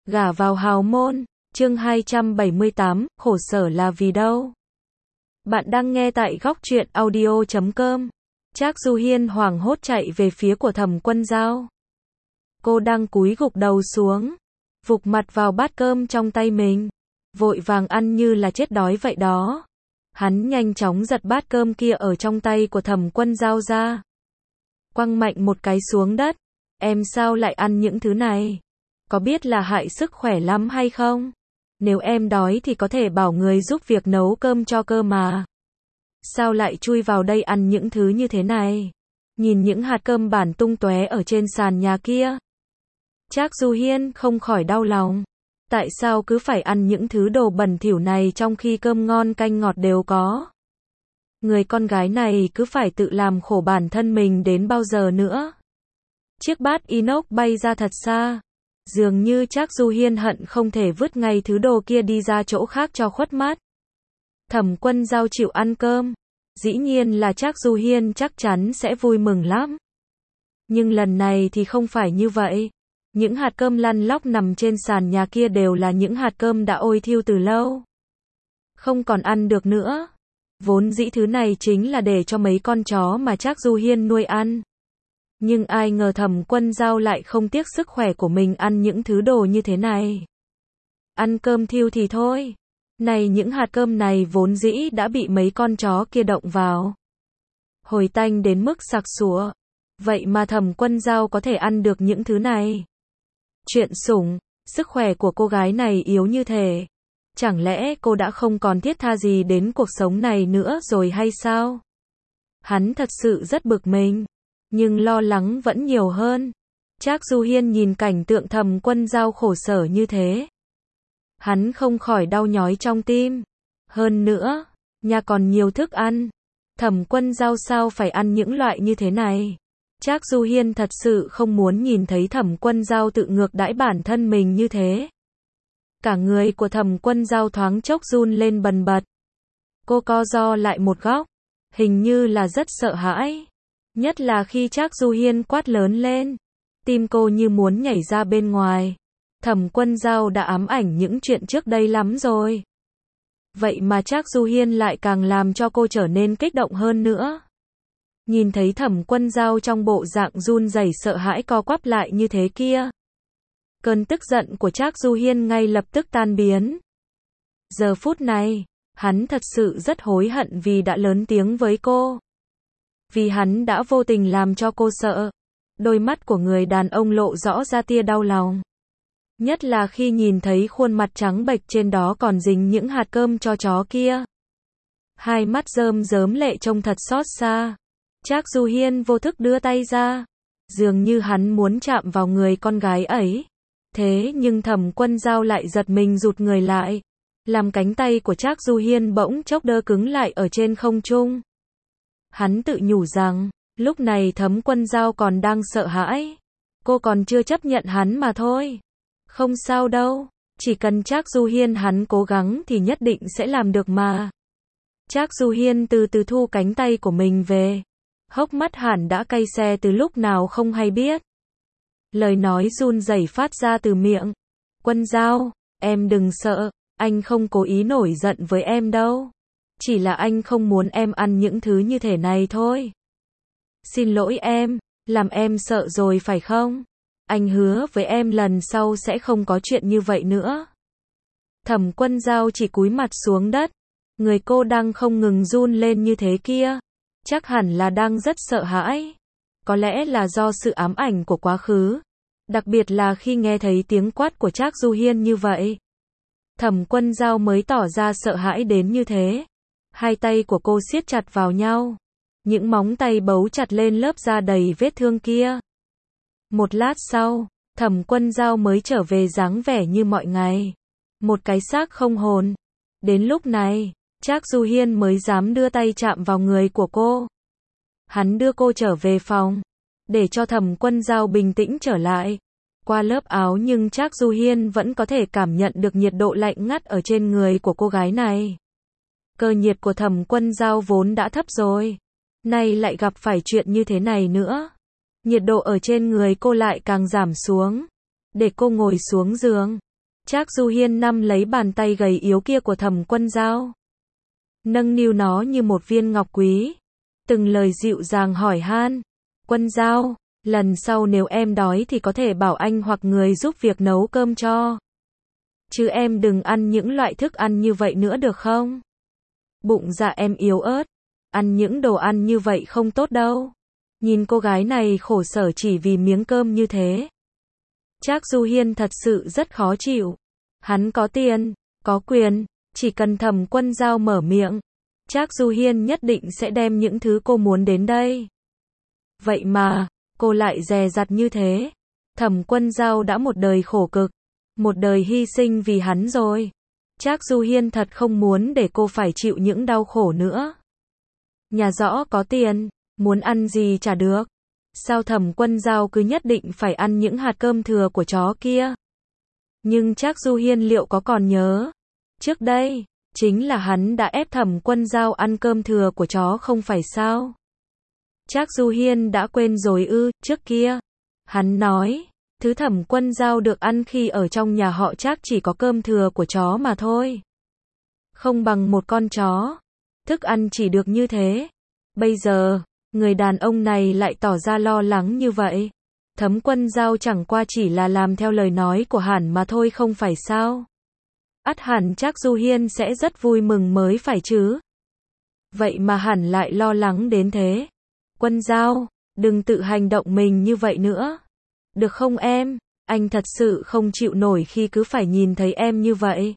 Gả vào hào môn, chương 278, khổ sở là vì đâu? Bạn đang nghe tại góc truyện audio.com. Trác Du Hiên hoảng hốt chạy về phía của Thẩm Quân Dao. Cô đang cúi gục đầu xuống, vụt mặt vào bát cơm trong tay mình, vội vàng ăn như là chết đói vậy đó. Hắn nhanh chóng giật bát cơm kia ở trong tay của Thẩm Quân Dao ra, quăng mạnh một cái xuống đất. Em sao lại ăn những thứ này? Có biết là hại sức khỏe lắm hay không? Nếu em đói thì có thể bảo người giúp việc nấu cơm cho cơ mà. Sao lại chui vào đây ăn những thứ như thế này? Nhìn những hạt cơm bản tung tóe ở trên sàn nhà kia, Trác Du Hiên không khỏi đau lòng. Tại sao cứ phải ăn những thứ đồ bẩn thỉu này trong khi cơm ngon canh ngọt đều có? Người con gái này cứ phải tự làm khổ bản thân mình đến bao giờ nữa? Chiếc bát inox bay ra thật xa. Dường như Trác Du Hiên hận không thể vứt ngay thứ đồ kia đi ra chỗ khác cho khuất mắt. Thẩm Quân Dao chịu ăn cơm. Dĩ nhiên là Trác Du Hiên chắc chắn sẽ vui mừng lắm. Nhưng lần này thì không phải như vậy. Những hạt cơm lăn lóc nằm trên sàn nhà kia đều là những hạt cơm đã ôi thiêu từ lâu, không còn ăn được nữa. Vốn dĩ thứ này chính là để cho mấy con chó mà Trác Du Hiên nuôi ăn. Nhưng ai ngờ Thẩm Quân Dao lại không tiếc sức khỏe của mình ăn những thứ đồ như thế này. Ăn cơm thiêu thì thôi. Này, những hạt cơm này vốn dĩ đã bị mấy con chó kia động vào, hồi tanh đến mức sặc sụa. Vậy mà Thẩm Quân Dao có thể ăn được những thứ này. Chuyện sủng, sức khỏe của cô gái này yếu như thế. Chẳng lẽ cô đã không còn thiết tha gì đến cuộc sống này nữa rồi hay sao? Hắn thật sự rất bực mình, nhưng lo lắng vẫn nhiều hơn. Trác Du Hiên nhìn cảnh tượng Thẩm Quân Dao khổ sở như thế, hắn không khỏi đau nhói trong tim. Hơn nữa, nhà còn nhiều thức ăn. Thẩm Quân Dao sao phải ăn những loại như thế này? Trác Du Hiên thật sự không muốn nhìn thấy Thẩm Quân Dao tự ngược đãi bản thân mình như thế. Cả người của Thẩm Quân Dao thoáng chốc run lên bần bật. Cô co ro lại một góc, hình như là rất sợ hãi. Nhất là khi Trác Du Hiên quát lớn lên, tim cô như muốn nhảy ra bên ngoài. Thẩm Quân Dao đã ám ảnh những chuyện trước đây lắm rồi. Vậy mà Trác Du Hiên lại càng làm cho cô trở nên kích động hơn nữa. Nhìn thấy Thẩm Quân Dao trong bộ dạng run rẩy sợ hãi co quắp lại như thế kia, cơn tức giận của Trác Du Hiên ngay lập tức tan biến. Giờ phút này, hắn thật sự rất hối hận vì đã lớn tiếng với cô. Vì hắn đã vô tình làm cho cô sợ. Đôi mắt của người đàn ông lộ rõ ra tia đau lòng. Nhất là khi nhìn thấy khuôn mặt trắng bệch trên đó còn dính những hạt cơm cho chó kia. Hai mắt rơm rớm lệ trông thật xót xa. Trác Du Hiên vô thức đưa tay ra, dường như hắn muốn chạm vào người con gái ấy. Thế nhưng Thẩm Quân Dao lại giật mình rụt người lại, làm cánh tay của Trác Du Hiên bỗng chốc đơ cứng lại ở trên không trung. Hắn tự nhủ rằng, lúc này Thẩm Quân Dao còn đang sợ hãi. Cô còn chưa chấp nhận hắn mà thôi. Không sao đâu, chỉ cần Trác Du Hiên hắn cố gắng thì nhất định sẽ làm được mà. Trác Du Hiên từ từ thu cánh tay của mình về. Hốc mắt hẳn đã cay xè từ lúc nào không hay biết. Lời nói run rẩy phát ra từ miệng. Quân Dao, em đừng sợ, anh không cố ý nổi giận với em đâu. Chỉ là anh không muốn em ăn những thứ như thế này thôi. Xin lỗi em, làm em sợ rồi phải không? Anh hứa với em lần sau sẽ không có chuyện như vậy nữa. Thẩm Quân Dao chỉ cúi mặt xuống đất. Người cô đang không ngừng run lên như thế kia, chắc hẳn là đang rất sợ hãi. Có lẽ là do sự ám ảnh của quá khứ. Đặc biệt là khi nghe thấy tiếng quát của Trác Du Hiên như vậy. Thẩm Quân Dao mới tỏ ra sợ hãi đến như thế. Hai tay của cô siết chặt vào nhau. Những móng tay bấu chặt lên lớp da đầy vết thương kia. Một lát sau, Thẩm Quân Dao mới trở về dáng vẻ như mọi ngày. Một cái xác không hồn. Đến lúc này, Trác Du Hiên mới dám đưa tay chạm vào người của cô. Hắn đưa cô trở về phòng, để cho Thẩm Quân Dao bình tĩnh trở lại. Qua lớp áo nhưng Trác Du Hiên vẫn có thể cảm nhận được nhiệt độ lạnh ngắt ở trên người của cô gái này. Cơ nhiệt của Thẩm Quân Dao vốn đã thấp rồi, nay lại gặp phải chuyện như thế này nữa. Nhiệt độ ở trên người cô lại càng giảm xuống. Để cô ngồi xuống giường, Trác Du Hiên nắm lấy bàn tay gầy yếu kia của Thẩm Quân Dao, nâng niu nó như một viên ngọc quý, từng lời dịu dàng hỏi han. Quân Dao, lần sau nếu em đói thì có thể bảo anh hoặc người giúp việc nấu cơm cho. Chứ em đừng ăn những loại thức ăn như vậy nữa được không? Bụng dạ em yếu ớt, ăn những đồ ăn như vậy không tốt đâu. Nhìn cô gái này khổ sở chỉ vì miếng cơm như thế. Trác Du Hiên thật sự rất khó chịu. Hắn có tiền, có quyền, chỉ cần Thẩm Quân Dao mở miệng, Trác Du Hiên nhất định sẽ đem những thứ cô muốn đến đây. Vậy mà, cô lại dè dặt như thế. Thẩm Quân Dao đã một đời khổ cực, một đời hy sinh vì hắn rồi. Trác Du Hiên thật không muốn để cô phải chịu những đau khổ nữa. Nhà rõ có tiền, muốn ăn gì chả được. Sao Thẩm Quân Dao cứ nhất định phải ăn những hạt cơm thừa của chó kia? Nhưng Trác Du Hiên liệu có còn nhớ? Trước đây, chính là hắn đã ép Thẩm Quân Dao ăn cơm thừa của chó không phải sao? Trác Du Hiên đã quên rồi ư? Trước kia, hắn nói, thứ Thẩm Quân Dao được ăn khi ở trong nhà họ Trác chỉ có cơm thừa của chó mà thôi. Không bằng một con chó. Thức ăn chỉ được như thế. Bây giờ, người đàn ông này lại tỏ ra lo lắng như vậy. Thẩm Quân Dao chẳng qua chỉ là làm theo lời nói của hắn mà thôi không phải sao? Ắt hẳn Trác Du Hiên sẽ rất vui mừng mới phải chứ. Vậy mà hắn lại lo lắng đến thế. Quân Dao, đừng tự hành động mình như vậy nữa. Được không em? Anh thật sự không chịu nổi khi cứ phải nhìn thấy em như vậy.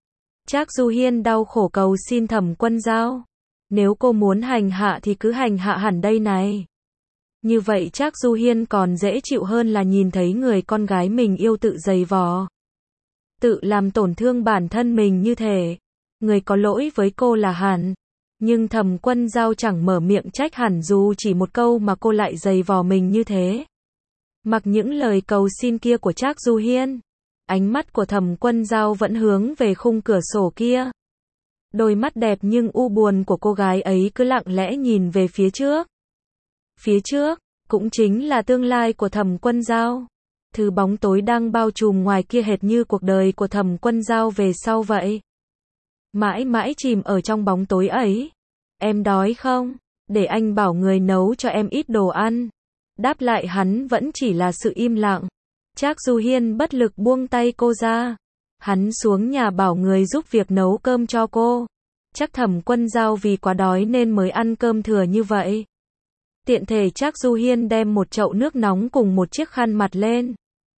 Trác Du Hiên đau khổ cầu xin Thẩm Quân Dao. Nếu cô muốn hành hạ thì cứ hành hạ hẳn đây này. Như vậy Trác Du Hiên còn dễ chịu hơn là nhìn thấy người con gái mình yêu tự giày vò. Tự làm tổn thương bản thân mình như thế. Người có lỗi với cô là hắn. Nhưng Thẩm Quân Dao chẳng mở miệng trách hẳn dù chỉ một câu mà cô lại giày vò mình như thế. Mặc những lời cầu xin kia của Trác Du Hiên, ánh mắt của Thẩm Quân Dao vẫn hướng về khung cửa sổ kia. Đôi mắt đẹp nhưng u buồn của cô gái ấy cứ lặng lẽ nhìn về phía trước. Phía trước, cũng chính là tương lai của Thẩm Quân Dao. Thứ bóng tối đang bao trùm ngoài kia hệt như cuộc đời của Thẩm Quân Dao về sau vậy. Mãi mãi chìm ở trong bóng tối ấy. Em đói không? Để anh bảo người nấu cho em ít đồ ăn. Đáp lại hắn vẫn chỉ là sự im lặng. Trác Du Hiên bất lực buông tay cô ra. Hắn xuống nhà bảo người giúp việc nấu cơm cho cô. Chắc Thẩm Quân Dao vì quá đói nên mới ăn cơm thừa như vậy. Tiện thể Trác Du Hiên đem một chậu nước nóng cùng một chiếc khăn mặt lên.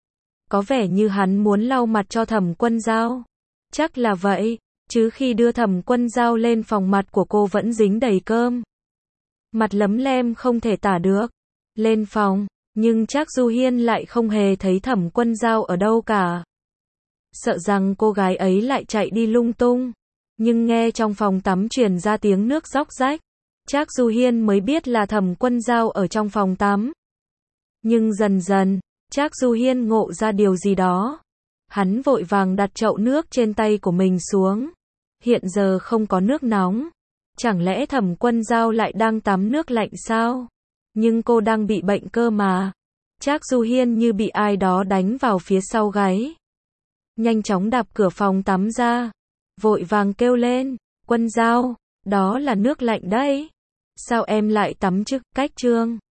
Có vẻ như hắn muốn lau mặt cho Thẩm Quân Dao. Chắc là vậy, chứ khi đưa Thẩm Quân Dao lên phòng mặt của cô vẫn dính đầy cơm. Mặt lấm lem không thể tả được. Lên phòng, nhưng Trác Du Hiên lại không hề thấy Thẩm Quân Dao ở đâu cả. Sợ rằng cô gái ấy lại chạy đi lung tung. Nhưng nghe trong phòng tắm truyền ra tiếng nước róc rách. Trác Du Hiên mới biết là Thẩm Quân Dao ở trong phòng tắm. Nhưng dần dần, Trác Du Hiên ngộ ra điều gì đó. Hắn vội vàng đặt chậu nước trên tay của mình xuống. Hiện giờ không có nước nóng. Chẳng lẽ Thẩm Quân Dao lại đang tắm nước lạnh sao? Nhưng cô đang bị bệnh cơ mà. Trác Du Hiên như bị ai đó đánh vào phía sau gáy. Nhanh chóng đạp cửa phòng tắm ra. Vội vàng kêu lên. Quân Dao, đó là nước lạnh đấy. Sao em lại tắm chứ? Cách chương